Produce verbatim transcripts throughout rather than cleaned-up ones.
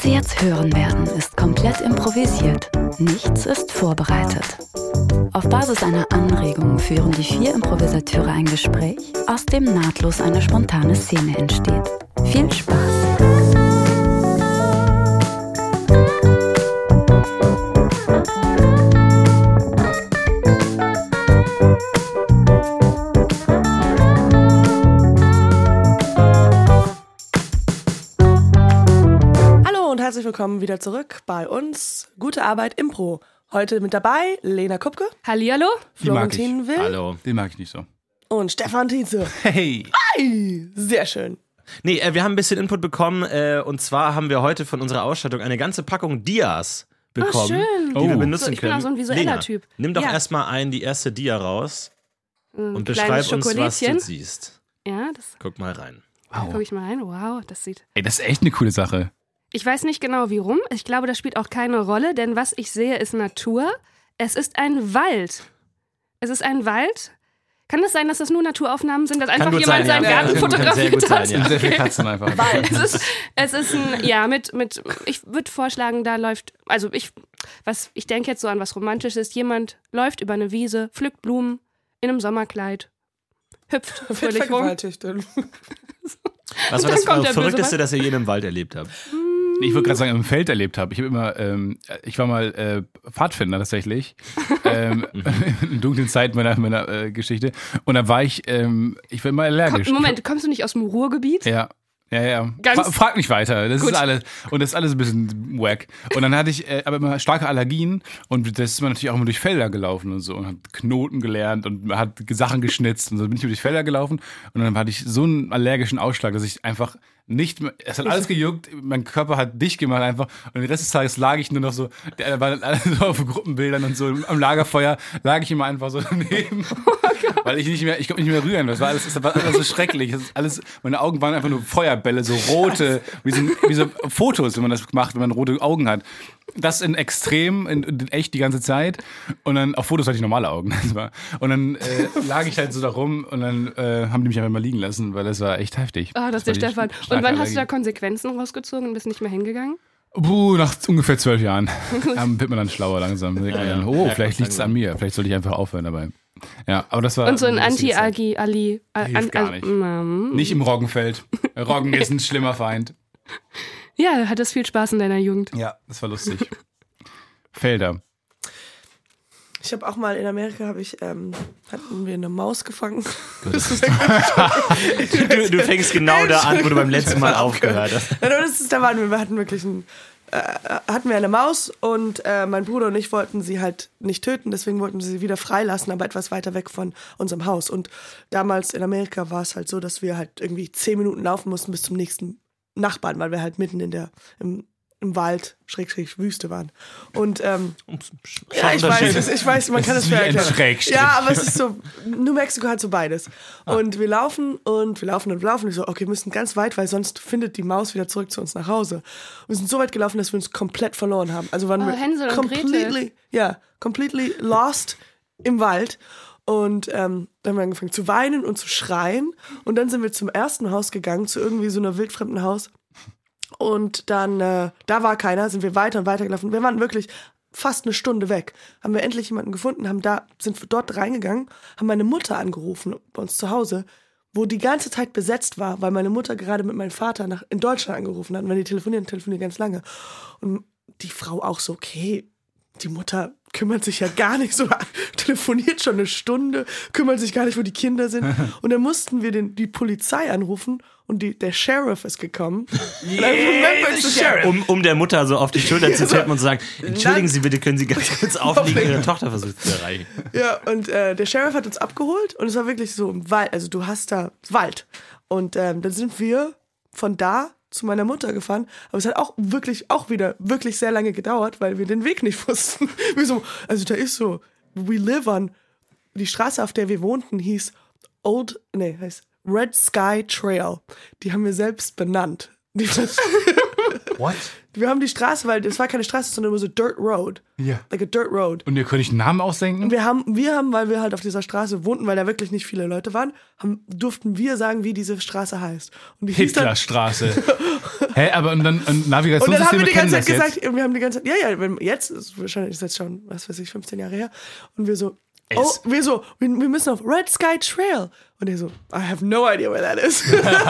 Sie jetzt hören werden, ist komplett improvisiert. Nichts ist vorbereitet. Auf Basis einer Anregung führen die vier Improvisateure ein Gespräch, aus dem nahtlos eine spontane Szene entsteht. Viel Spaß! Herzlich willkommen wieder zurück bei uns. Gute Arbeit Impro. Heute mit dabei Lena Kupke. Hallihallo. Florentin Will. Hallo. Den mag ich nicht so. Und Stefan Tietze. Hey. Hi. Sehr schön. Nee, äh, wir haben ein bisschen Input bekommen äh, und zwar haben wir heute von unserer Ausstattung eine ganze Packung Dias bekommen, oh, schön. die oh. wir benutzen so, ich können. bin auch so ein visueller Lena, Typ. Nimm doch ja. erstmal ein, die erste Dia raus ein und beschreib uns, was du Schokolädchen. siehst. Ja, das Guck mal rein. wow. Guck ich mal rein. Wow, das sieht... Ey, das ist echt eine coole Sache. Ich weiß nicht genau, wie rum. Ich glaube, das spielt auch keine Rolle, denn was ich sehe, ist Natur. Es ist ein Wald. Es ist ein Wald. Kann es sein, dass das nur Naturaufnahmen sind, dass einfach gut jemand sein, seinen ja. Garten Kann- kann sehr fotografiert gut sein, hat? ja. Sehr viele Katzen einfach. Es ist, es ist ein, ja, mit, mit, ich würde vorschlagen, da läuft, also ich, was, ich denke jetzt so an was Romantisches. Jemand läuft über eine Wiese, pflückt Blumen in einem Sommerkleid, hüpft fröhlich rum. Was war dann das kommt der Verrückteste, böse das ihr je im Wald erlebt habt? Ich würde gerade sagen, im Feld erlebt habe. Ich habe immer, ähm, ich war mal äh, Pfadfinder tatsächlich, ähm, in dunklen Zeiten meiner, meiner äh, Geschichte. Und da war ich, ähm, ich war immer allergisch. Komm, Moment, kommst du nicht aus dem Ruhrgebiet? Ja. Ja, ja. Ganz Fra- frag nicht weiter. Das gut. ist alles. Und das ist alles ein bisschen wack. Und dann hatte ich äh, aber immer starke Allergien und das ist man natürlich auch immer durch Felder gelaufen und so und hat Knoten gelernt und hat Sachen geschnitzt und so bin ich durch Felder gelaufen und dann hatte ich so einen allergischen Ausschlag, dass ich einfach nicht mehr, es hat alles gejuckt, mein Körper hat dicht gemacht einfach und den Rest des Tages lag ich nur noch so, da waren alle so auf Gruppenbildern und so am Lagerfeuer lag ich immer einfach so daneben, weil ich nicht mehr, ich konnte nicht mehr rühren, das war alles, das war alles so schrecklich, das ist alles, meine Augen waren einfach nur Feuerbälle, so rote, wie so, wie so Fotos, wenn man das macht, wenn man rote Augen hat. Das in extrem, in, in echt die ganze Zeit. Und dann, auf Fotos hatte ich normale Augen. Das war, und dann äh, lag ich halt so da rum und dann äh, haben die mich einfach mal liegen lassen, weil das war echt heftig. Ah, das ist der war die Stefan. starke Und wann hast du da Allergie. Konsequenzen rausgezogen und bist nicht mehr hingegangen? Puh, nach ungefähr zwölf Jahren ähm, wird man dann schlauer langsam. Ja, ja. Oh, Ja, vielleicht liegt es an mir. Vielleicht sollte ich einfach aufhören dabei. Ja, aber das war. Und so ein eine lustige Zeit. Anti-Agi, Ali. Hilft gar nicht. Nicht im Roggenfeld. Roggen ist ein schlimmer Feind. Ja, hat das viel Spaß in deiner Jugend. Ja, das war lustig. Felder. Ich habe auch mal in Amerika, habe ich, ähm, hatten wir eine Maus gefangen. Du, du fängst genau da an, wo du beim letzten Mal aufgehört hast. Nein, aber das ist, da waren wir, wir hatten wirklich ein, äh, hatten wir eine Maus und äh, mein Bruder und ich wollten sie halt nicht töten, deswegen wollten wir sie wieder freilassen, aber etwas weiter weg von unserem Haus. Und damals in Amerika war es halt so, dass wir halt irgendwie zehn Minuten laufen mussten bis zum nächsten Nachbarn, weil wir halt mitten in der, im, im Wald, Schrägstrich, Wüste waren. Und, ähm, ja, ich weiß, ich weiß, man kann es schwer erklären. Schrägstrich. Ja, aber es ist so, New Mexico hat so beides. Und wir laufen und wir laufen und wir laufen. Und ich so, okay, wir müssen ganz weit, weil sonst findet die Maus wieder zurück zu uns nach Hause. Und wir sind so weit gelaufen, dass wir uns komplett verloren haben. Also waren Oh, wir Hänsel und completely, Gretel. ja, completely lost im Wald. Und ähm, dann haben wir angefangen zu weinen und zu schreien. Und dann sind wir zum ersten Haus gegangen, zu irgendwie so einer wildfremden Haus. Und dann, äh, da war keiner, sind wir weiter und weiter gelaufen. Wir waren wirklich fast eine Stunde weg. Haben wir endlich jemanden gefunden, haben da, sind dort reingegangen, haben meine Mutter angerufen bei uns zu Hause, wo die ganze Zeit besetzt war, weil meine Mutter gerade mit meinem Vater nach, in Deutschland angerufen hat. Und wenn die telefonieren, telefonieren ganz lange. Und die Frau auch so, okay, die Mutter kümmert sich ja gar nicht so, telefoniert schon eine Stunde, kümmert sich gar nicht, wo die Kinder sind. Und dann mussten wir den, die Polizei anrufen und die, der Sheriff ist gekommen. Yeah, um, um der Mutter so auf die Schulter zu tippen und zu sagen, entschuldigen Sie bitte, können Sie ganz kurz aufliegen, Ihre Tochter versucht zu erreichen. Ja, und äh, der Sheriff hat uns abgeholt und es war wirklich so im Wald, also du hast da Wald. Und ähm, dann sind wir von da zu meiner Mutter gefahren, aber es hat auch wirklich, auch wieder wirklich sehr lange gedauert, weil wir den Weg nicht wussten. Wir so, also da ist so, we live on, die Straße, auf der wir wohnten, hieß Old, nee, heißt Red Sky Trail. Die haben wir selbst benannt. Die, What? Wir haben die Straße, weil es war keine Straße, sondern nur so Dirt Road. Ja. Like a Dirt Road. Und ihr könnt euch einen Namen ausdenken? Wir haben, wir haben, weil wir halt auf dieser Straße wohnten, weil da wirklich nicht viele Leute waren, haben, durften wir sagen, wie diese Straße heißt. Und die hieß dann, Hitlerstraße. Hä, aber und dann ein und dann haben Navigationssysteme wir die kennen ganze das Zeit jetzt? gesagt, wir haben die ganze Zeit, ja, ja, wenn, jetzt ist wahrscheinlich ist jetzt schon, was weiß ich, fünfzehn Jahre her. Und wir so, Es. oh, wir so, wir, wir müssen auf Red Sky Trail. Und er so, I have no idea where that is.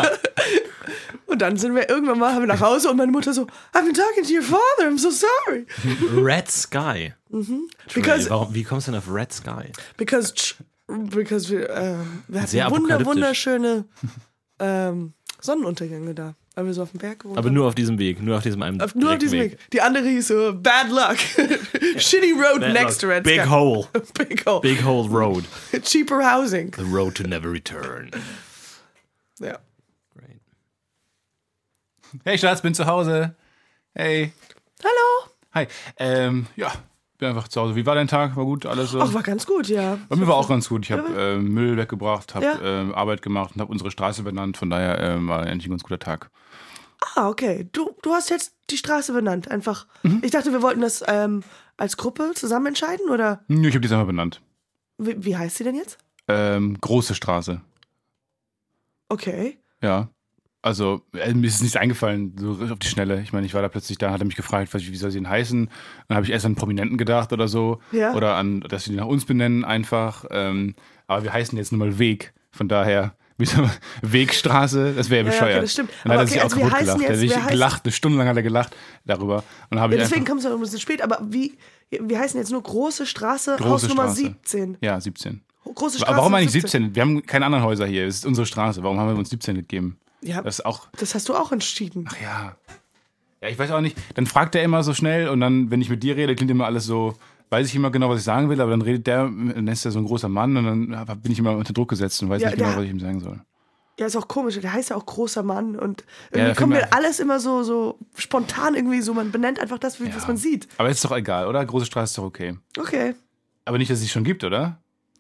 Und dann sind wir irgendwann mal, haben wir nach Hause und meine Mutter so, I've been talking to your father, I'm so sorry. Red Sky. Mhm. Because- Warum, wie kommst du denn auf Red Sky? Because, because wir, ähm, wir hatten Sehr wunder, apokalyptisch. wunderschöne ähm, Sonnenuntergänge da, weil wir so auf dem Berg gewohnt Aber haben. nur auf diesem Weg, nur auf diesem einen Auf, nur auf diesem Weg. Die andere hieß so, Bad Luck. Shitty Road Bad next luck. to Red Big Sky. Hole. Big Hole. Big Hole Road. Cheaper housing. The road to never return. Ja. Great. Hey Schatz, bin zu Hause. Hey. Hallo. Hi. Ähm, ja, bin einfach zu Hause. Wie war dein Tag? War gut? Alles so? Ach, war ganz gut, ja. Bei mir war auch ganz gut. Ich habe äh, Müll weggebracht, habe Ja. ähm, Arbeit gemacht und habe unsere Straße benannt. Von daher ähm, war eigentlich ein ganz guter Tag. Ah, okay. Du, du hast jetzt die Straße benannt, einfach. Ich dachte, wir wollten das ähm, als Gruppe zusammen entscheiden, oder Nö, ich habe die jetzt einmal benannt. wie, wie heißt sie denn jetzt? Ähm, große Straße. Okay. Ja. Also, äh, mir ist nichts eingefallen, so auf die Schnelle. Ich meine, ich war da plötzlich da, hat er mich gefragt, was, wie soll sie denn heißen? Dann habe ich erst an Prominenten gedacht oder so. Ja. Oder an, dass sie die nach uns benennen einfach. Ähm, aber wir heißen jetzt nun mal Weg. Von daher, wie soll man, Wegstraße, das wäre ja Ja, bescheuert. okay, das stimmt. Dann hat Aber er sich okay, auch also wir kaputt heißen gelacht. Er jetzt- hat sich wir heißen- gelacht, eine Stunde lang hat er gelacht darüber. Und dann habe Ja, ich deswegen einfach, kommst du noch ein bisschen spät, aber wie, wir heißen jetzt nur Große Straße, Große Hausnummer Straße. siebzehn. ja, siebzehn. Große Straße. Aber warum eigentlich siebzehn? Wir haben keine anderen Häuser hier. Es ist unsere Straße. Warum haben wir uns siebzehn gegeben? Ja, Das ist auch, das hast du auch entschieden. ach ja. Ja, ich weiß auch nicht. Dann fragt er immer so schnell und dann, wenn ich mit dir rede, klingt immer alles so, weiß ich immer genau, was ich sagen will, aber dann redet der, dann ist er so ein großer Mann und dann bin ich immer unter Druck gesetzt und weiß Ja, nicht genau, der- was ich ihm sagen soll. Ja, ist auch komisch. Der heißt ja auch großer Mann und Ja, irgendwie da kommt finden mir wir- alles immer so, so spontan irgendwie so. Man benennt einfach das, wie- was Ja. man sieht. Aber ist doch egal, oder? Große Straße ist doch okay. Okay. Aber nicht, dass es sie schon gibt, oder?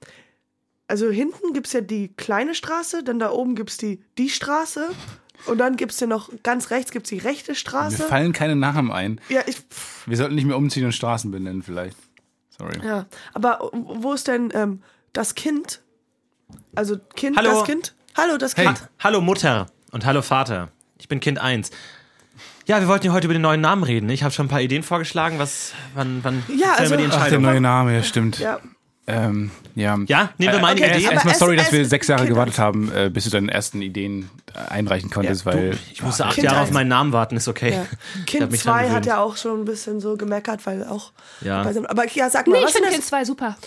Also hinten gibt es ja die kleine Straße, dann da oben gibt es die, die Straße und dann gibt es ja noch ganz rechts gibt's die rechte Mir Straße. fallen keine Namen ein. Ja, ich, Wir sollten nicht mehr umziehen und Straßen benennen, vielleicht. Sorry. ja. Aber wo ist denn ähm, das Kind? Also Kind, Hallo. das Kind? Hallo, das Hey. Kind. Ha hallo Mutter und hallo Vater. Ich bin Kind eins. Ja, wir wollten ja heute über den neuen Namen reden. Ich habe schon ein paar Ideen vorgeschlagen. Was, wann, wann Ja, fällen also- wir die Ach, der Entscheidung? neue Name, ja, stimmt. Ja. Ähm, ja. Ja, nehmen wir meine Okay, Idee. aber Erstmal es- sorry, dass wir es- sechs Jahre Kind- gewartet haben, äh, bis du deine ersten Ideen äh, einreichen konntest, Ja, weil. du, ich musste acht Kind Jahre auf eins. meinen Namen warten, ist okay. Ja. Ich hab Kind mich dran zwei hat gewöhnt. ja auch schon ein bisschen so gemeckert, weil auch. Ja. bei seinem- Aber ja, sag mal, Nee, ich was finde denn Kind das? zwei super.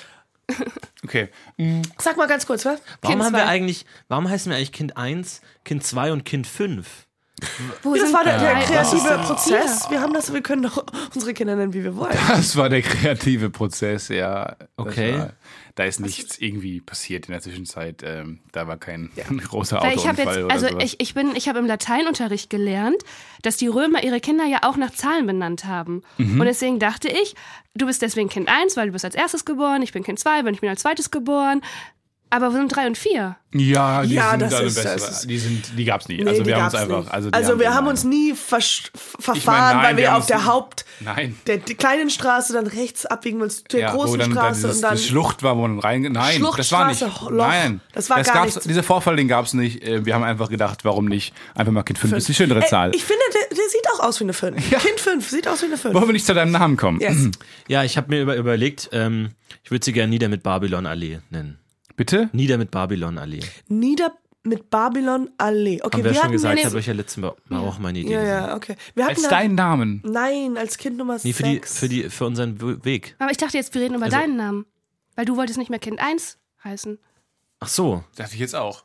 Okay. Sag mal ganz kurz, was? Warum Kind haben wir zwei. eigentlich, warum heißen wir eigentlich Kind eins, Kind zwei und Kind fünf? Wo Das sind war der, der drei? kreative Oh. Prozess. Wir haben das, wir können doch unsere Kinder nennen, wie wir wollen. Das war der kreative Prozess, ja. Das Okay. War, da ist nichts irgendwie passiert in der Zwischenzeit. Ähm, da war kein großer Weil ich habe Autounfall jetzt, oder also sowas. ich, ich bin, ich habe im Lateinunterricht gelernt, dass die Römer ihre Kinder ja auch nach Zahlen benannt haben. Mhm. Und deswegen dachte ich, du bist deswegen Kind eins, weil du bist als erstes geboren, ich bin Kind zwei, weil ich bin als zweites geboren. Aber wo sind drei und vier? ja, die Ja, sind das alle ist- bessere. das ist- die sind, die gab's nie. Nee, also die wir haben uns gab's einfach. nicht. Also, die Also wir haben nein. uns nie versch- verfahren, Ich meine, nein, weil wir wir haben auf der uns- Haupt Nein. der die kleinen Straße dann rechts abbiegen willst, der Ja, wo großen dann, dann Straße dieses, und dann die Schlucht war, wo man rein. Nein, das war nicht. Schluchtstraße, Loch. Nein, Das war gar gab's, nichts. Dieser Vorfall, den gab's nicht. Äh, Wir haben einfach gedacht, warum nicht? Einfach mal Kind fünf ist die schönere Ey, Zahl. ich finde, der, der sieht auch aus wie eine fünf. Kind fünf sieht aus wie eine fünf. Wollen wir nicht zu deinem Namen kommen? Yes. Ja, ich habe mir über, überlegt, ähm, ich würde sie gerne Nieder mit Babylon Allee nennen. Bitte? Nieder mit Babylon Allee. Nieder mit Babylon Allee. Okay, Haben wir wir schon hatten gesagt, nee, ich habe euch ja letztes Mal auch meine Idee ja, gesagt. ja, okay. Wir hatten Als da- deinen Namen. Nein, als Kind Nummer Nee, für, die, sechs. für, die, für unseren W- Weg. Aber ich dachte jetzt, wir reden über Also- deinen Namen. Weil du wolltest nicht mehr Kind eins heißen. Ach so, Dachte ich jetzt auch.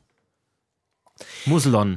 Muselon.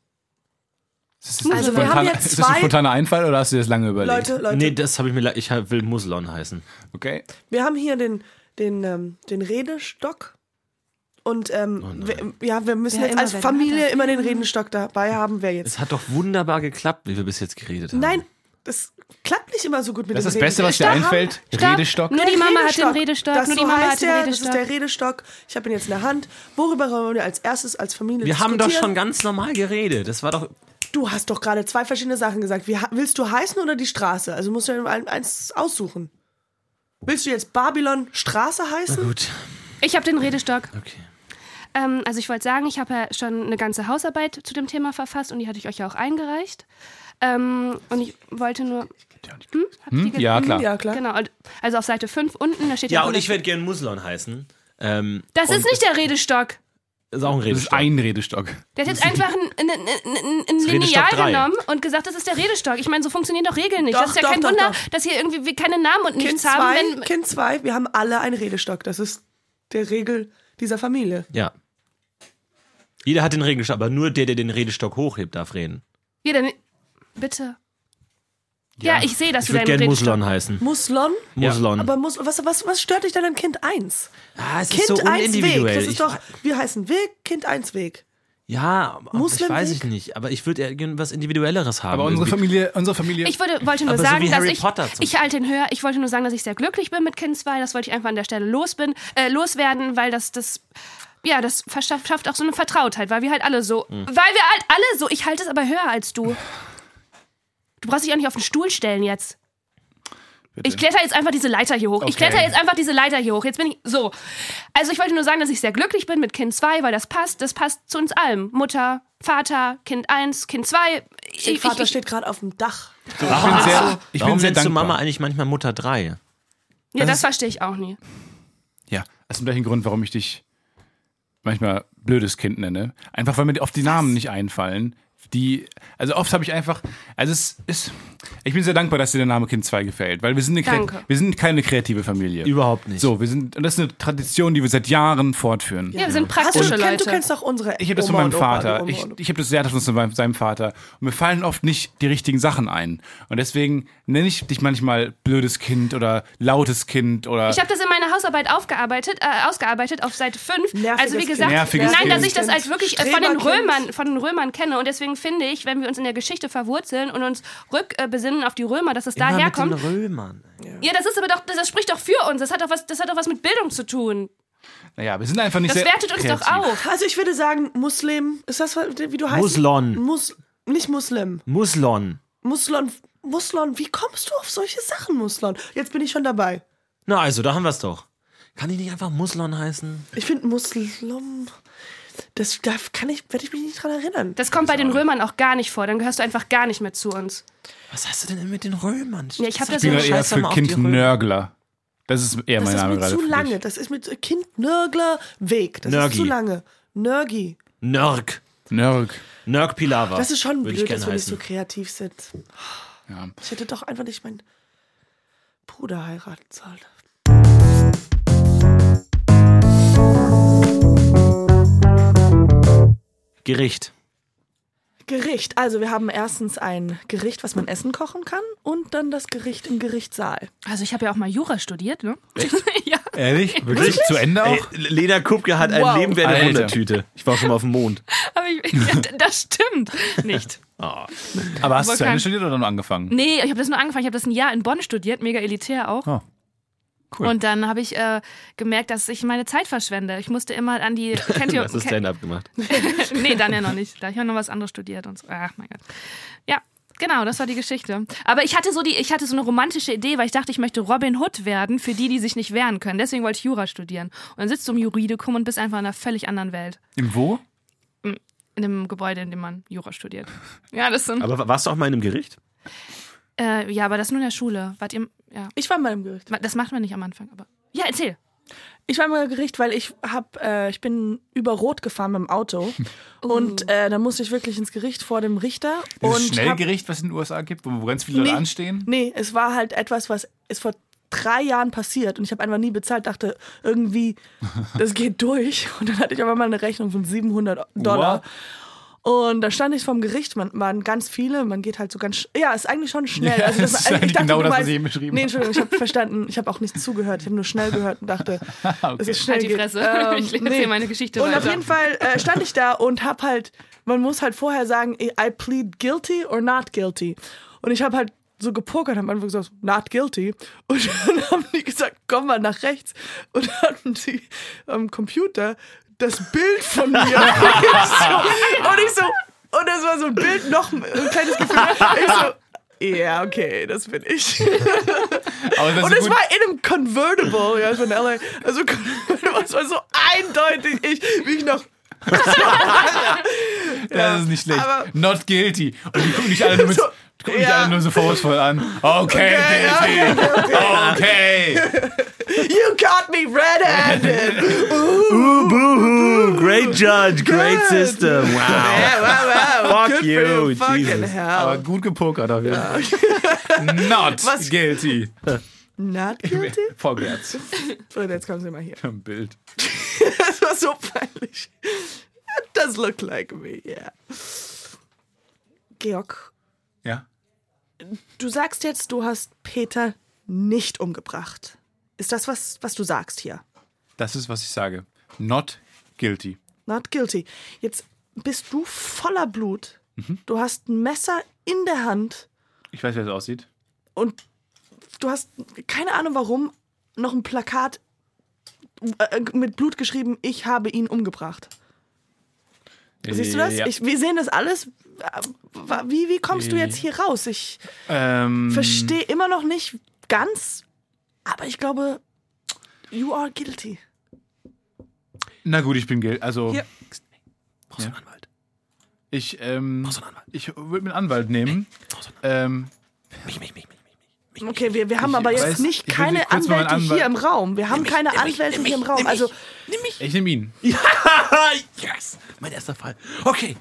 Ist das, Also ein wir haben spontaner- jetzt ist das ein zwei- spontaner Einfall oder hast du das lange überlegt? Leute, Leute, Nee, das habe ich mir, le- ich will Muselon heißen. Okay. wir haben hier den, den, ähm, den Redestock. Und ähm, Oh nein. wir, ja, wir müssen Wer jetzt immer, als wer Familie hat. immer den Redenstock dabei haben, wer jetzt. Es hat doch wunderbar geklappt, wie wir bis jetzt geredet haben. Nein, das klappt nicht immer so gut mit Das dem ist das Beste, was dir Stopp. einfällt. Stopp. Redestock. Nur die Der Mama hat den Redestock. Redestock. Das Nur die so Mama heißt hat den der, Redestock. Das ist der Redestock. Ich habe ihn jetzt in der Hand. Worüber wollen wir als erstes als Familie Wir haben doch diskutieren? schon ganz normal geredet. Das war doch. Du hast doch gerade zwei verschiedene Sachen gesagt. Wie willst du heißen oder die Straße? Also musst du ja eins aussuchen. Willst du jetzt Babylon Straße heißen? Na gut. Ich habe den Redestock. Okay. Ähm, also ich wollte sagen, ich habe ja schon eine ganze Hausarbeit zu dem Thema verfasst und die hatte ich euch ja auch eingereicht. Ähm, und ich wollte nur... Hm? Habt ihr Hm? ge- Ja, klar. Ja, klar. Genau, also auf Seite fünf unten, da steht Ja, ja... und ich werde gern Muslon heißen. Ähm, Das und ist nicht der Redestock. Ist auch ein Das ist Redestock. ein Redestock. Der hat jetzt einfach ein, ein, ein, ein, ein Redestock Lineal drei. genommen und gesagt, das ist der Redestock. Ich meine, so funktionieren doch Regeln nicht. Doch, das ist ja doch, kein doch, Wunder, doch. dass hier irgendwie wir keine Namen und Kind nichts haben. zwei, Wenn, Kind zwei, wir haben alle einen Redestock. Das ist der Regel dieser Familie. Ja. Jeder hat den Redestock, aber nur der, der den Redestock hochhebt, darf reden. ja, dann, bitte. Ja, ich sehe, dass Ich du würde deinen gern Redestock... Muslon heißen. Muslon? Muslon. Aber Mus was, was, was stört dich denn an Kind eins? Ah, es Kind ist so eins Weg. unindividuell. Das ist Ich- doch, wir heißen Weg, Kind eins Weg. Ja, aber das Muslimweg? weiß ich nicht. Aber ich würde irgendwas Individuelleres haben. Aber unsere irgendwie. Familie, unsere Familie. Ich würde, wollte nur Aber so sagen, wie dass Harry ich, Potter zum ich halte ihn höher. Ich wollte nur sagen, dass ich sehr glücklich bin mit Kind zwei. Das wollte ich einfach an der Stelle los bin, äh, loswerden, weil das, das, ja, das verschafft schafft auch so eine Vertrautheit, weil wir halt alle so, Hm. weil wir halt alle so, ich halte es aber höher als du. Du brauchst dich auch nicht auf den Stuhl stellen jetzt. Bitte. Ich kletter jetzt einfach diese Leiter hier hoch. Ich Okay. kletter jetzt einfach diese Leiter hier hoch. Jetzt bin ich so. Also ich wollte nur sagen, dass ich sehr glücklich bin mit Kind zwei, weil das passt. Das passt zu uns allem. Mutter, Vater, Kind eins, Kind zwei. Der Ich, Vater ich, steht gerade auf dem Dach. ich bin sehr, ich Warum bin sehr nennst du dankbar. Mama eigentlich manchmal Mutter drei? ja, das das ist- verstehe ich auch nie. Ja, das ist im gleichen Grund, warum ich dich manchmal blödes Kind nenne. Einfach, weil mir oft die Namen nicht einfallen. Die, also oft habe ich einfach, also es ist, ich bin sehr dankbar, dass dir der Name Kind zwei gefällt, weil wir sind, eine, Danke. wir sind keine kreative Familie. Überhaupt nicht. So, wir sind, und das ist eine Tradition, die wir seit Jahren fortführen. Ja, wir sind Hast du, praktische kenn, Leute. du kennst doch unsere Ich habe das von Oma meinem und Opa, Vater. die Oma Ich, und- ich habe das sehr das von seinem Vater. Und mir fallen oft nicht die richtigen Sachen ein. Und deswegen nenne ich dich manchmal blödes Kind oder lautes Kind oder. Ich habe das in meiner Hausarbeit aufgearbeitet, äh, ausgearbeitet auf Seite fünf. Nerviges Also wie gesagt, Kind. Nerviges nein, dass Kind. ich das als wirklich äh, von den Streberkind. Römern, von den Römern kenne. Und deswegen finde ich, wenn wir uns in der Geschichte verwurzeln und uns rückbesinnen auf die Römer, dass es Immer daher mit den kommt. Römern. Ja, das ist aber doch, das, das spricht doch für uns. Das hat doch was, das hat doch was mit Bildung zu tun. naja, wir sind einfach nicht Das sehr wertet uns kreativ. doch auf. Also ich würde sagen, Muslim, ist das, wie du heißt? Muslon. Mus, nicht Muslim. Muslon. Muslon, Muslon, wie kommst du auf solche Sachen, Muslon? Jetzt bin ich schon dabei. Na also, da haben wir es doch. Kann ich nicht einfach Muslon heißen? Ich finde Muslim, das, da kann ich, werde ich mich nicht dran erinnern. Das kommt bei den Römern auch gar nicht vor. Dann gehörst du einfach gar nicht mehr zu uns. Was hast du denn mit den Römern? Ja, ich hab Sag das Ich bin so- doch eher Scheiß doch für mal auf Kind die Römer. Nörgler. Das ist eher Das mein ist Name mir gerade. zu für dich. lange. Das ist mit Kind Nörgler Weg. Das Nörgi. ist zu lange. Nörgi. Nörg. Nörg. Nörg Pilava. Das ist schon Würde ich blöd, gern dass wir nicht so heißen. kreativ sind. Ja. Ich hätte doch einfach nicht meinen Bruder heiraten sollen. Gericht. Gericht. Also wir haben erstens ein Gericht, was man essen kochen kann und dann das Gericht im Gerichtssaal. Also ich habe ja auch mal Jura studiert, ne? ja. Ehrlich? Wirklich? Zu Ende auch? Ey, Lena Kupke hat ein Wow. Leben wie eine Alter. Wundertüte. Ich war schon mal auf dem Mond. Aber ich, ja, das stimmt nicht. Aber hast du zu kein- Ende studiert oder nur angefangen? Nee, ich habe das nur angefangen. Ich habe das ein Jahr in Bonn studiert, mega elitär auch. Oh. Cool. Und dann habe ich äh, gemerkt, dass ich meine Zeit verschwende. Ich musste immer an die... Kennt ihr, Du hast das Stand-up gemacht. nee, dann ja noch nicht. Da habe ich noch was anderes studiert und so. Ach mein Gott. Ja, genau, das war die Geschichte. Aber ich hatte so die, ich hatte so eine romantische Idee, weil ich dachte, ich möchte Robin Hood werden für die, die sich nicht wehren können. Deswegen wollte ich Jura studieren. Und dann sitzt du im Juridikum und bist einfach in einer völlig anderen Welt. Im Wo? In einem Gebäude, in dem man Jura studiert. Ja, das sind. Aber warst du auch mal in einem Gericht? Äh, ja, aber das nur in der Schule. Wart ihr? Ja. Ich war mal im Gericht. Das macht man nicht am Anfang, aber. Ja, erzähl. Ich war mal im Gericht, weil ich hab, äh, ich bin über Rot gefahren mit dem Auto und äh, dann musste ich wirklich ins Gericht vor dem Richter. Dieses und hab- Schnellgericht, was es in den U S A gibt, wo wo ganz viele Leute Nee. anstehen? Nee, es war halt etwas, was ist vor drei Jahren passiert und ich habe einfach nie bezahlt, dachte irgendwie, das geht durch und dann hatte ich aber mal eine Rechnung von siebenhundert Dollar. What? Und da stand ich vorm Gericht, man waren ganz viele, man geht halt so ganz, sch- ja, ist eigentlich schon schnell. Ja, also das ist eigentlich genau du das, was weißt- ich eben beschrieben Nee, habe. Entschuldigung, ich habe verstanden, ich habe auch nicht zugehört, ich habe nur schnell gehört und dachte, dass es schnell Halt die geht. Fresse. Ähm, Ich erzähl nee. meine Geschichte Und weiter. auf jeden Fall äh, stand ich da und hab halt, man muss halt vorher sagen, I plead guilty or not guilty. Und ich habe halt so gepokert, haben einfach gesagt, not guilty. Und dann haben die gesagt, komm mal nach rechts. Und dann hatten sie am Computer das Bild von mir. und ich so, und ich so, und das war so ein Bild, noch ein kleines Gefühl. Ich so, ja, okay, das bin ich. Aber das Und ist es gut. war in einem Convertible, ja, von L A. Also, es war so eindeutig ich, wie ich noch. Das ist nicht schlecht. aber- Not guilty. Und die gucken dich alle nur, mit, So, gucken dich ja. alle nur so vorwurfsvoll an. Okay, Okay, guilty. Okay. You got me red-handed. Ooh, boo-hoo. Great judge, great Good. system. Wow. Yeah, wow, wow. Fuck Good you, for you, fucking Jesus. Aber hell. gut gepokert auf jeden Fall. Not Was- guilty. Not guilty? Vorwärts. So, jetzt kommen Sie mal hier. Ein Bild. Das war so peinlich. It does look like me, yeah. Georg, Ja? du sagst jetzt, du hast Peter nicht umgebracht. Ist das, was, was du sagst hier? Das ist, was ich sage. Not guilty. Not guilty. Jetzt bist du voller Blut. Du hast ein Messer in der Hand Ich weiß, wie das aussieht. und du hast, keine Ahnung warum, noch ein Plakat äh, mit Blut geschrieben, ich habe ihn umgebracht. Siehst du das? Ja. Ich, wir sehen das alles. Wie, wie kommst du jetzt hier raus? Ich ähm, verstehe immer noch nicht ganz, aber ich glaube, you are guilty. Na gut, ich bin guilty. Also, Hier. Brauchst du einen Anwalt? ich, ähm, Brauchst du einen Anwalt? ich würde mir einen Anwalt nehmen. Brauchst du einen Ähm, Mich, mich, mich, mich, mich. Okay, wir, wir haben Ich aber jetzt weiß- nicht ich will keine kurz mal meinen Anwälte Anwalt- hier im Raum. Wir haben keine nimm mich, Anwälte nimm hier im mich, Raum. nimm Also, mich. Nimm mich. ich nehme ihn. Yes! Mein erster Fall. Okay.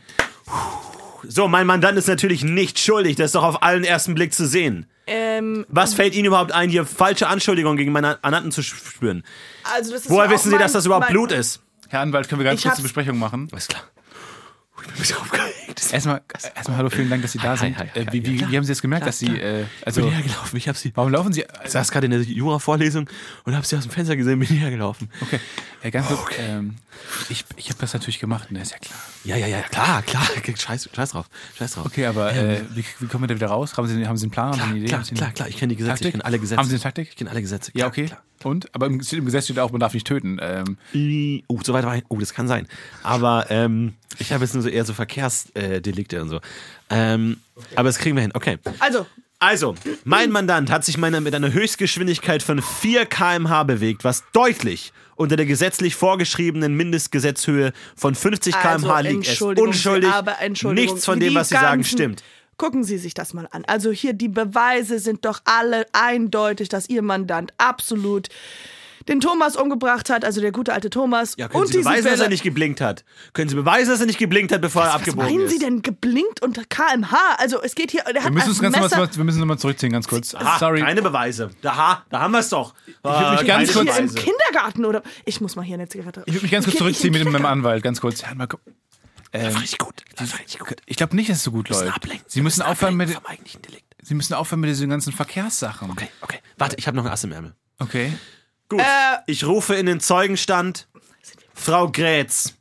So, mein Mandant ist natürlich nicht schuldig. Das ist doch auf allen ersten Blick zu sehen. ähm, Was fällt Ihnen überhaupt ein, hier falsche Anschuldigungen gegen meinen Mandanten zu spüren? also das ist Woher ja auch wissen Sie, mein- dass das überhaupt mein- Blut ist? Herr Anwalt, können wir ganz Ich kurz hab's- eine Besprechung machen? Alles klar. Ich bin ein bisschen aufgeregt. Erstmal, erstmal hallo, vielen Dank, dass Sie da Hi, sind. hi, hi, äh, wie, ja, wie, klar. wie haben Sie jetzt gemerkt, Klar, dass Sie, klar. äh, Ich also, bin hergelaufen. Ich hab Sie. warum laufen Sie? Ich saß gerade in der Jura-Vorlesung und hab Sie aus dem Fenster gesehen, bin hergelaufen. Okay, äh, ganz kurz, ähm, ich, ich habe das natürlich gemacht, ne, ist ja klar. Ja, ja, ja, klar, klar. Scheiß, scheiß drauf. Scheiß drauf. Okay, aber äh, wie, wie kommen wir da wieder raus? Haben Sie, haben Sie einen Plan? Klar, haben Sie eine Idee? klar, Haben Sie klar, eine klar. Ich kenne die Gesetze. Taktik? Ich kenne alle Gesetze. Haben Sie eine Taktik? Ich kenne alle Gesetze. Ja, Klar, okay. Klar. Und? Aber im, im Gesetz steht auch, man darf nicht töten. Ähm, Oh, so weit war ich. Oh, das kann sein. Aber ähm, ich habe jetzt nur so eher so Verkehrsdelikte und so. Ähm, aber das kriegen wir hin. Okay. Also, Also, mein Mandant hat sich meiner mit einer Höchstgeschwindigkeit von vier Kilometer pro Stunde bewegt, was deutlich unter der gesetzlich vorgeschriebenen Mindestgesetzhöhe von fünfzig Kilometer pro also Stunde liegt. Er ist Entschuldigung, unschuldig. aber Entschuldigung. Nichts von Die dem, was Sie sagen, ganzen- stimmt. Gucken Sie sich das mal an. Also hier, die Beweise sind doch alle eindeutig, dass Ihr Mandant absolut den Thomas umgebracht hat, also der gute alte Thomas. Ja, können und Sie diese beweisen, dass Bälle- er nicht geblinkt hat? Können Sie beweisen, dass er nicht geblinkt hat, bevor er Was abgebogen meinen ist? Sie denn, geblinkt unter K M H? Also es geht hier, der wir hat müssen uns ein ganz Messer. nochmal, wir müssen nochmal zurückziehen, ganz kurz. Aha, Sorry. keine Beweise. Da, da haben wir es doch. Ich würd mich ganz hier kurz- im Kindergarten oder ich muss mal hier eine Zigarette. Ich würde mich ganz kurz Im Kind- zurückziehen mit im meinem Kindergarten. Anwalt, ganz kurz. Herr Anwalt, komm. Das Ähm, war richtig gut. Das war richtig gut. ich glaube nicht, dass es so gut Wir müssen läuft. ablenken. Sie müssen Wir aufhören mit, ablenken vom eigentlichen Delikt. Sie müssen aufhören mit diesen ganzen Verkehrssachen. Okay, okay. Warte, ich habe noch ein Ass im Ärmel. Okay. Gut. Ich rufe in den Zeugenstand Frau Grätz.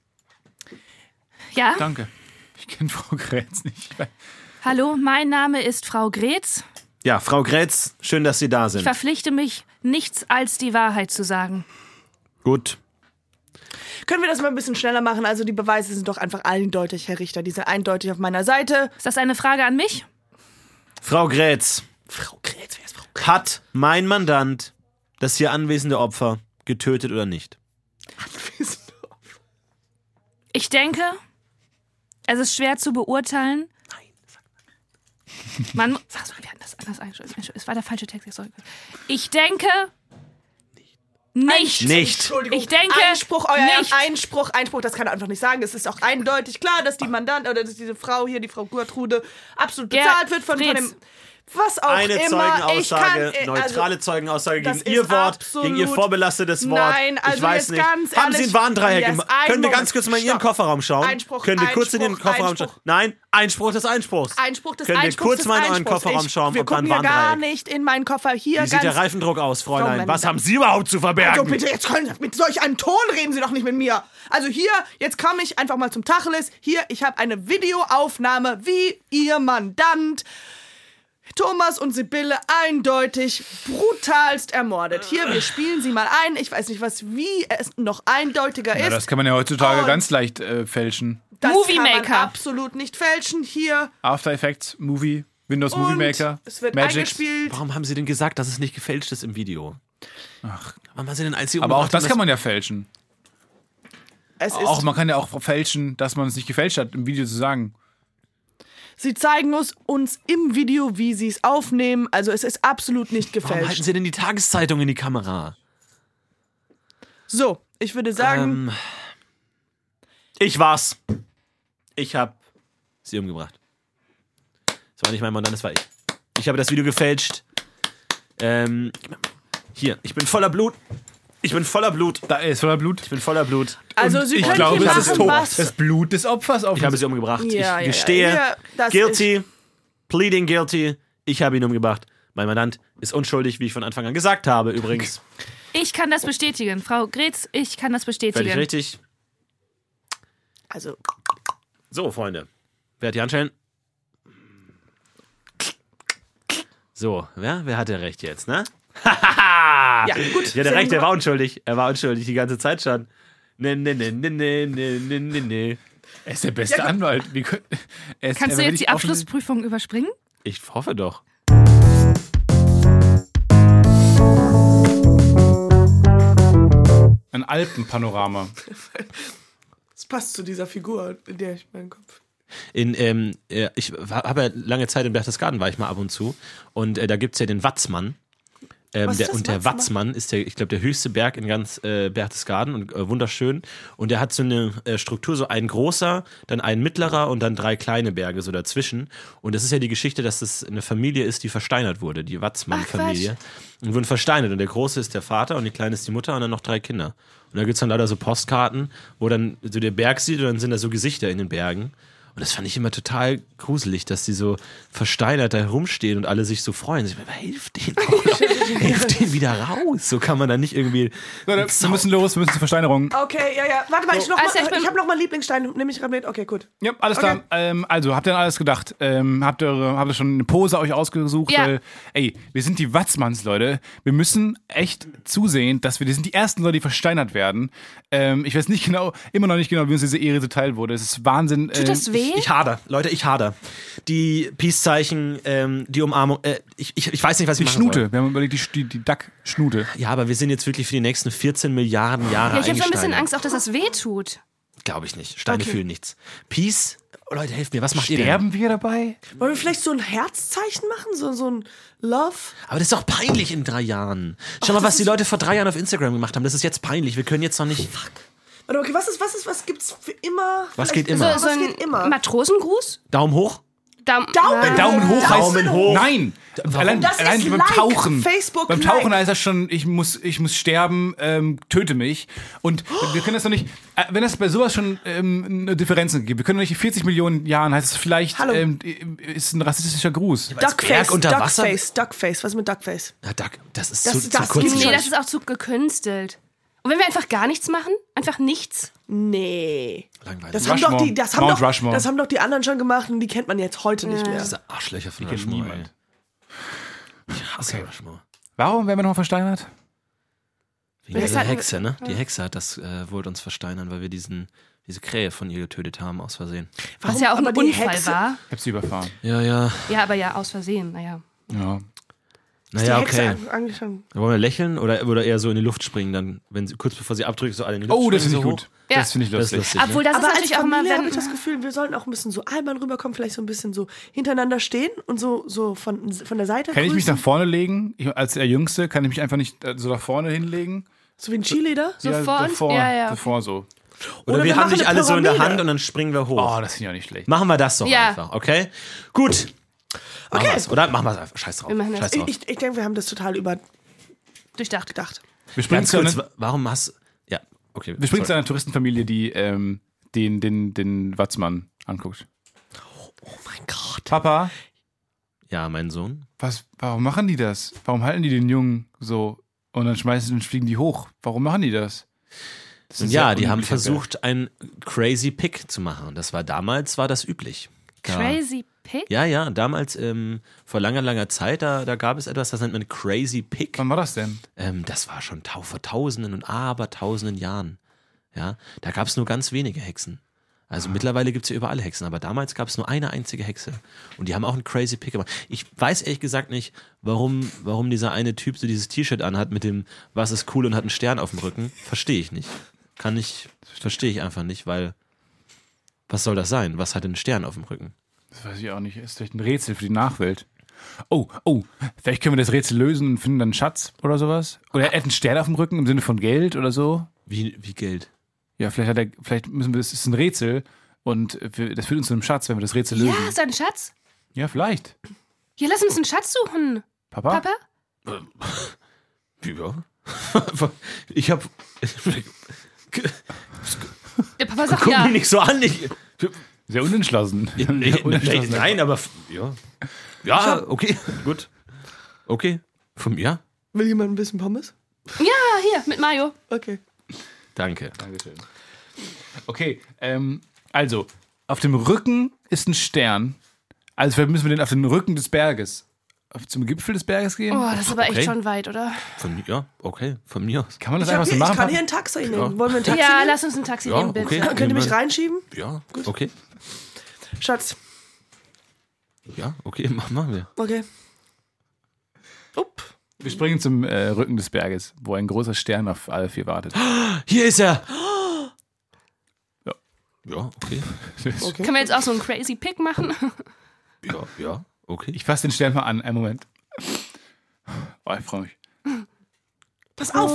Ja, Danke. Ich kenne Frau Grätz nicht. Ich weiß- hallo, mein Name ist Frau Grätz. Ja, Frau Grätz, schön, dass Sie da Ich sind. verpflichte mich, nichts als die Wahrheit zu sagen. Gut. Können wir das mal ein bisschen schneller machen? Also die Beweise sind doch einfach eindeutig, Herr Richter. Die sind eindeutig auf meiner Seite. Ist das eine Frage an mich? Frau Grätz, Frau Grätz, wer ist Frau Grätz? hat mein Mandant das hier anwesende Opfer getötet oder nicht? Ich denke, es ist schwer zu beurteilen. Man, mu- sag's mal, wir hatten das anders eingestellt. Es war der falsche Text. Sorry. Ich denke nicht. Nicht. Entschuldigung. Ich denke Einspruch, euer nicht. Einspruch, Einspruch, das kann er einfach nicht sagen. Es ist auch eindeutig klar, dass die Mandant oder dass diese Frau hier, die Frau Gertrude, absolut Ger- bezahlt wird von, von Fritz. dem. Was auch Eine immer. Zeugenaussage, ich kann, äh, neutrale also, Zeugenaussage das gegen Ihr ist Wort, absolut- gegen Ihr vorbelastetes Wort. Nein, also ich weiß jetzt nicht. ganz Haben Sie ehrlich, einen Warndreieck yes, gemacht? ein Können wir Moment. ganz kurz mal in Ihren Stopp. Kofferraum schauen? Einspruch, Können wir kurz in den Einspruch, Kofferraum Einspruch. schauen? Nein, Einspruch des Einspruchs. Einspruch des Können wir Einspruchs kurz des mal in euren Einspruchs. Kofferraum ich, schauen, wir ob da ein gucken hier gar Warndreieck? nicht in meinen Koffer. Hier Wie sieht der ganz. Reifendruck aus, Frau Fräulein? Mender. Was haben Sie überhaupt zu verbergen? Also bitte, jetzt können, mit solch einem Ton reden Sie doch nicht mit mir. Also hier, jetzt komme ich einfach mal zum Tacheles. Hier, ich habe eine Videoaufnahme, wie Ihr Mandant Thomas und Sibylle eindeutig brutalst ermordet. Hier, wir spielen sie mal ein. Ich weiß nicht, was wie es noch eindeutiger Ja, ist. das kann man ja heutzutage Und- ganz leicht äh, fälschen. Das Movie kann man Maker. absolut nicht fälschen. Hier. After Effects, Movie, Windows Movie Und Maker, es wird Magic. eingespielt. Warum haben sie denn gesagt, dass es nicht gefälscht ist im Video? Ach, warum haben sie denn als sie Aber auch umgebracht das haben, kann man ja fälschen. Es ist, Auch man kann ja auch fälschen, dass man es nicht gefälscht hat, im Video zu sagen. sie zeigen uns, uns im Video, wie sie es aufnehmen. Also es ist absolut nicht Warum halten gefälscht. sie denn die Tageszeitung in die Kamera? So, ich würde sagen, Ähm, ich war's. Ich hab sie umgebracht. Das war nicht mein Mandant, das war ich. Ich habe das Video gefälscht. Ähm, hier, ich bin voller Blut. Ich bin voller Blut. Da ist voller Blut. Ich bin voller Blut. also Und sie ich können glaube, hier es machen, ist tot. was... Das Blut des Opfers auf Ich habe sie umgebracht. Ja, ja, ich ja. gestehe. Ja, das guilty. Pleading guilty. Ich habe ihn umgebracht. Mein Mandant ist unschuldig, wie ich von Anfang an gesagt habe, übrigens. Ich kann das bestätigen. Frau Gretz, ich kann das Völlig bestätigen. richtig. Also, So, Freunde. Wer hat die Handschellen? So, wer, wer hatte recht jetzt, ne? ja, gut. Ja, der Sie recht, haben er war unschuldig. Er war unschuldig die ganze Zeit schon. Ne, ne, ne, ne, ne, ne, ne, ne, ne. Er ist der beste Ja, gut. Anwalt. Wie könnt- er ist- Kannst er du will jetzt die nicht offensichtlich- Abschlussprüfung überspringen? Ich hoffe doch. Ein Alpenpanorama. Es passt zu dieser Figur, in der ich meinen Kopf... In, ähm, äh, ich habe ja lange Zeit in Berchtesgaden, war ich mal ab und zu. Und äh, da gibt es ja den Watzmann. Ähm, Was ist der, das, und der Watzmann? Watzmann ist, der, ich glaube, der höchste Berg in ganz äh, Berchtesgaden und äh, wunderschön. Und der hat so eine äh, Struktur, so ein großer, dann ein mittlerer und dann drei kleine Berge so dazwischen. Und das ist ja die Geschichte, dass das eine Familie ist, die versteinert wurde, die Watzmann-Familie. Und wurden versteinert. Und der große ist der Vater und die kleine ist die Mutter und dann noch drei Kinder. Und da gibt es dann leider so Postkarten, wo dann so der Berg sieht und dann sind da so Gesichter in den Bergen. Und das fand ich immer total gruselig, dass die so versteinert da herumstehen und alle sich so freuen. Ich meine, hilf denen, hilf denen wieder raus. So kann man dann nicht irgendwie. Leute, wir müssen los, wir müssen zur Versteinerung. Okay, ja, ja. Warte mal, ich, noch Also mal, ich bin- ich habe noch mal Lieblingsstein. Nehme ich gerade mit? Okay, gut. Ja, alles Okay. klar. Ähm, also, habt ihr an alles gedacht? Ähm, habt, ihr, habt ihr schon eine Pose euch ausgesucht? Ja. Weil, ey, wir sind die Watzmanns, Leute. Wir müssen echt zusehen, dass wir, wir sind die ersten Leute, die versteinert werden. Ähm, ich weiß nicht genau, immer noch nicht genau, wie uns diese Ehre zuteil wurde. Es ist Wahnsinn. Tut das ähm, weh? Ich hader, Leute, ich hader. Die Peace-Zeichen, ähm, die Umarmung, äh, ich, ich, ich weiß nicht, was Die ich machen Schnute. Wir haben überlegt, die, die, die Duck-Schnute. soll. Ja, aber wir sind jetzt wirklich für die nächsten vierzehn Milliarden Jahre Ja, ich habe so ein bisschen eingesteigert. Angst, auch dass das weh tut. Glaube ich nicht. Steine Okay. fühlen nichts. Peace, oh, Leute, helft mir, was macht ihr denn? Sterben wir dabei? Wollen wir vielleicht so ein Herzzeichen machen? So, so ein Love? Aber das ist doch peinlich in drei Jahren. Schau mal, das was die ist- Leute vor drei Jahren auf Instagram gemacht haben. Das ist jetzt peinlich. Wir können jetzt noch nicht. Warte, okay, was ist, was ist, was gibt's für immer? Was Vielleicht- geht immer? Was So ein geht immer? Matrosengruß? Daumen hoch. Daum Daumen- Nein. Daumen hoch heißt. Daumen hoch. Nein! Allein, Das ist allein beim Like, Tauchen. Facebook beim Like. Tauchen heißt das schon, ich muss, ich muss sterben, ähm, töte mich. Und wir können das doch nicht, äh, wenn es bei sowas schon ähm, eine Differenzen gibt, wir können doch nicht in vierzig Millionen Jahren, heißt es vielleicht, Hallo. ähm, ist ein rassistischer Gruß. Duckface, Berg unter Wasser? Duckface, Duckface. Was ist mit Duckface? Na, Duck, das ist Das- zu, das zu kurz. gibt's Nee, schon. das ist auch zu gekünstelt. Und wenn wir einfach gar nichts machen? Einfach nichts? Nee. Langweilig. Das haben, doch Rushmore. die, das, haben Mount doch, Rushmore. das haben doch die anderen schon gemacht und die kennt man jetzt heute nicht mehr. Diese Arschlöcher von kennt Rushmore. niemand. ey. Ich hasse Rushmore. Warum werden wir nochmal versteinert? Wegen Das dieser hat- Hexe, ne? Die Hexe hat das, äh, wollte uns versteinern, weil wir diesen, diese Krähe von ihr getötet haben, aus Versehen. Was ja auch ein aber die Unfall Hexe- war. Ich hab sie überfahren. Ja, ja. Ja, aber ja, aus Versehen, naja. Ja. Naja, Die Hexe okay. an- eigentlich schon. Wollen wir lächeln oder, oder eher so in die Luft springen, dann, wenn sie, kurz bevor sie abdrückt, so alle in die Luft Oh, das springen, finde ich so gut. hoch? Ja. Das finde ich Das ist lustig. lustig. Obwohl, das Aber ist als natürlich auch immer, Familie habe wenn... ich das Gefühl, wir sollten auch ein bisschen so albern rüberkommen, vielleicht so ein bisschen so hintereinander stehen und so, so von, von der Seite Kann ich mich grüßen. nach vorne legen? Ich, als der Jüngste kann ich mich einfach nicht äh, so nach vorne hinlegen? So wie ein Cheerleader? So vor uns? davor, Ja, ja. davor so. Oder, Oder wir wir haben machen dich eine alle so in der Pyramide. Hand und dann springen wir hoch. Oh, das finde ich auch nicht schlecht. Machen wir das doch Ja. einfach, okay? Gut. Machen Okay. wir's. Oder machen wir es einfach. Scheiß drauf. Wir machen das. Scheiß Ich, drauf. ich, ich denke, wir haben das total überdacht. Durchdacht. Wir springen Ganz zu kurz, einer, wa- warum hast ja, okay. wir springen zu sorry. einer Touristenfamilie, die ähm, den, den, den Watzmann anguckt. Oh mein Gott. Papa, Ja, mein Sohn. was, warum machen die das? Warum halten die den Jungen so und dann schmeißen und fliegen die hoch? Warum machen die das? Das Und ist ja, sehr die haben unüblicher versucht, einen crazy Pick zu machen. Das war damals, war das üblich. Da. Crazy Pig? Ja, ja, damals, ähm, vor langer, langer Zeit, da, da gab es etwas, das nennt man Crazy Pig. Wann war das denn? Ähm, das war schon tau vor tausenden und abertausenden Jahren. Ja, da gab es nur ganz wenige Hexen. Also mittlerweile gibt es ja überall Hexen, aber damals gab es nur eine einzige Hexe. Und die haben auch einen Crazy Pig gemacht. Ich weiß ehrlich gesagt nicht, warum, warum dieser eine Typ so dieses T-Shirt anhat mit dem, was ist cool und hat einen Stern auf dem Rücken. Verstehe ich nicht. Kann ich, verstehe ich einfach nicht, weil, was soll das sein? Was hat einen Stern auf dem Rücken? Das weiß ich auch nicht. Ist vielleicht ein Rätsel für die Nachwelt. Oh, oh, vielleicht können wir das Rätsel lösen und finden dann einen Schatz oder sowas. Oder er hat einen Stern auf dem Rücken im Sinne von Geld oder so. Wie, wie Geld? Ja, vielleicht hat er, vielleicht müssen wir, das ist ein Rätsel und wir, das führt uns zu einem Schatz, wenn wir das Rätsel lösen. Ja, ist da ein Schatz? Ja, vielleicht. Ja, lass uns einen Schatz suchen. Papa? Papa? Ja. Ich hab. Der Papa sagt Guck ja. mich nicht so an. Ich, Sehr unentschlossen. nee, Sehr nee, unentschlossen. nein, aber. Ja. Ja, okay, gut. Okay. Von mir? Will jemand ein bisschen Pommes? Ja, hier, mit Mayo. Okay. Danke. Dankeschön. Okay, ähm, also, auf dem Rücken ist ein Stern. Also, vielleicht müssen wir den auf den Rücken des Berges. Auf, zum Gipfel des Berges gehen? Oh, das ist aber echt Okay. schon weit, oder? Von mir? Ja, okay. Von mir aus. Kann man das Ich, hab einfach hier, so ich machen? kann hier ein Taxi nehmen. Wollen wir ein Taxi Ja, nehmen? lass uns ein Taxi Ja, nehmen, bitte. okay. Könnt ihr mich reinschieben? Ja, okay. Schatz, Ja, okay, machen machen wir. okay. Upp. Wir springen zum äh, Rücken des Berges, wo ein großer Stern auf alle vier wartet. Hier ist er! Ja. Ja, okay. Okay. Können wir jetzt auch so einen Crazy Pig machen? Ja, ja, okay. Ich fasse den Stern mal an. Einen Moment. Oh, ich freue mich. Pass auf.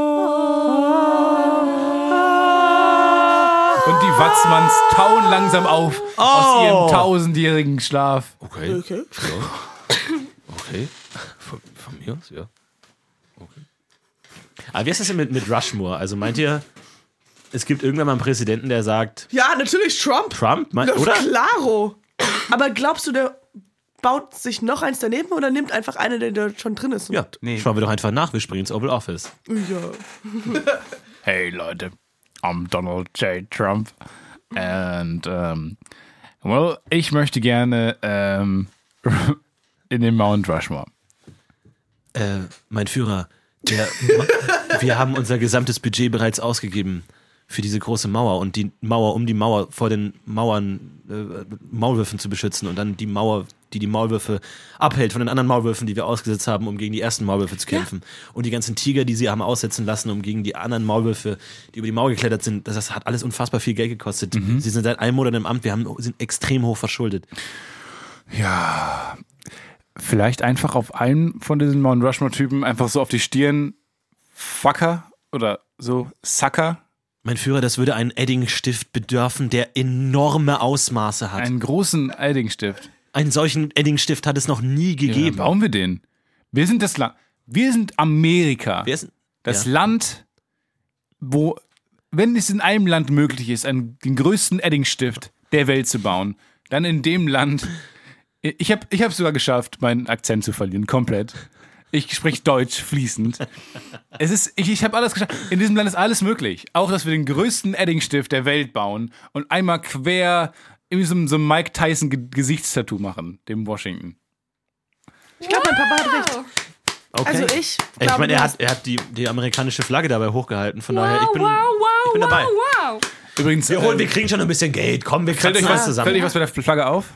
Und die Watzmanns tauen langsam auf aus Oh. ihrem tausendjährigen Schlaf. Okay. Okay. Ja. Okay. Von, von mir aus, ja. Okay. Aber wie ist das denn mit, mit Rushmore? Also meint ihr, es gibt irgendwann mal einen Präsidenten, der sagt, Ja, natürlich Trump. Trump, mein, Na, oder? Klaro. Aber glaubst du, der baut sich noch eins daneben oder nimmt einfach einen, der da schon drin ist? Ja, Nee. schauen wir doch einfach nach, wir springen ins Oval Office. Ja. Hey Leute, I'm Donald J. Trump. And, um, well, ich möchte gerne ähm, in den Mount Rushmore. Äh, mein Führer, der, wir haben unser gesamtes Budget bereits ausgegeben für diese große Mauer und die Mauer um die Mauer vor den Mauern, äh, Maulwürfen zu beschützen und dann die Mauer, die die Maulwürfe abhält von den anderen Maulwürfen, die wir ausgesetzt haben, um gegen die ersten Maulwürfe zu kämpfen. Und die ganzen Tiger, die sie haben aussetzen lassen, um gegen die anderen Maulwürfe, die über die Mauer geklettert sind, das, das hat alles unfassbar viel Geld gekostet. Mhm. Sie sind seit einem Monat im Amt, wir haben, sind extrem hoch verschuldet. Ja, vielleicht einfach auf einen von diesen Mount Rushmore-Typen einfach so auf die Stirn Fucker oder so Sucker. Mein Führer, das würde einen Eddingstift bedürfen, der enorme Ausmaße hat. Einen großen Eddingstift. Einen solchen Eddingstift hat es noch nie Ja, gegeben. bauen wir den? Wir sind das Land. Wir sind Amerika. Wer ist, Das ja. Land, wo, wenn es in einem Land möglich ist, einen, den größten Eddingstift der Welt zu bauen, dann in dem Land. Ich habe ich hab sogar geschafft, meinen Akzent zu verlieren, komplett. Ich spreche Deutsch fließend. Es ist, ich, ich habe alles geschafft. In diesem Land ist alles möglich. Auch, dass wir den größten Eddingstift der Welt bauen und einmal quer in so, so ein Mike Tyson Ge- Gesichtstattoo machen, dem Washington. Ich glaube, mein Papa hat recht. Okay. Also ich Ich glaube, meine, er du hat, er hat die, die amerikanische Flagge dabei hochgehalten. Von daher, ich bin, wow, wow, ich bin dabei. wow, wow. Übrigens, Wir, holen, wir ähm, kriegen schon ein bisschen Geld. Komm, wir fällt euch kratzen was was, zusammen. fällt euch was bei der Flagge auf?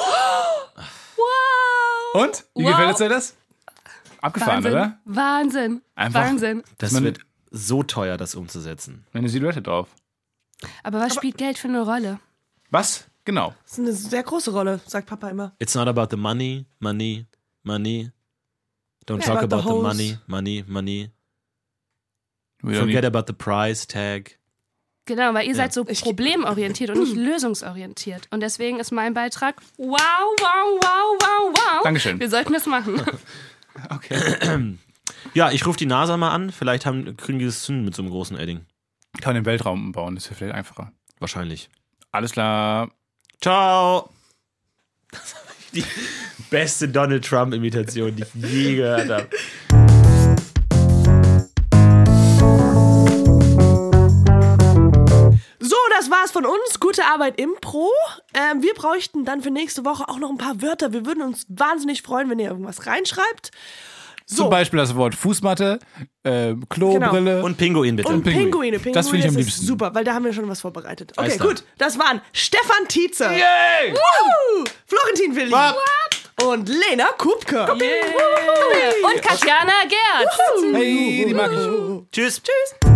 Wow. Und? Wie Wow. gefällt dir das? Abgefahren, Wahnsinn. oder? Wahnsinn. Einfach- Wahnsinn. Das Man- wird so teuer, das umzusetzen. Eine Silhouette drauf. Aber was spielt Geld für eine Rolle? Was? Genau. Das ist eine sehr große Rolle, sagt Papa immer. It's not about the money, money, money. Don't It's talk about about the the hoes. money, money, money. We don't Forget need- about the price tag. Genau, weil ihr Ja. seid so Ich- problemorientiert und nicht lösungsorientiert. Und deswegen ist mein Beitrag, wow, wow, wow, wow, wow. Dankeschön. Wir sollten das machen. Okay. Ja, ich rufe die NASA mal an. Vielleicht haben, kriegen die das hin mit so einem großen Edding. Kann den Weltraum umbauen, das ist ja vielleicht einfacher. Wahrscheinlich. Alles klar. Ciao. Das war die beste Donald Trump-Imitation, die ich je gehört habe. So, das war's von von uns. Gute Arbeit Impro. Ähm, wir bräuchten dann für nächste Woche auch noch ein paar Wörter. Wir würden uns wahnsinnig freuen, wenn ihr irgendwas reinschreibt. So. Zum Beispiel das Wort Fußmatte, äh, Klobrille. Genau. Und Pinguin, bitte. Und Pinguin. Pinguine. Pinguine, Das finde ich am ist liebsten. super, weil da haben wir schon was vorbereitet. Okay, Alles klar. gut. Das waren Stefan Tietze. Yay! Woo! Florentin Willi. Wap. Und Lena Kupke. Yeah. Und Katjana Gerd. Hey, die mag ich. Tschüss. Tschüss.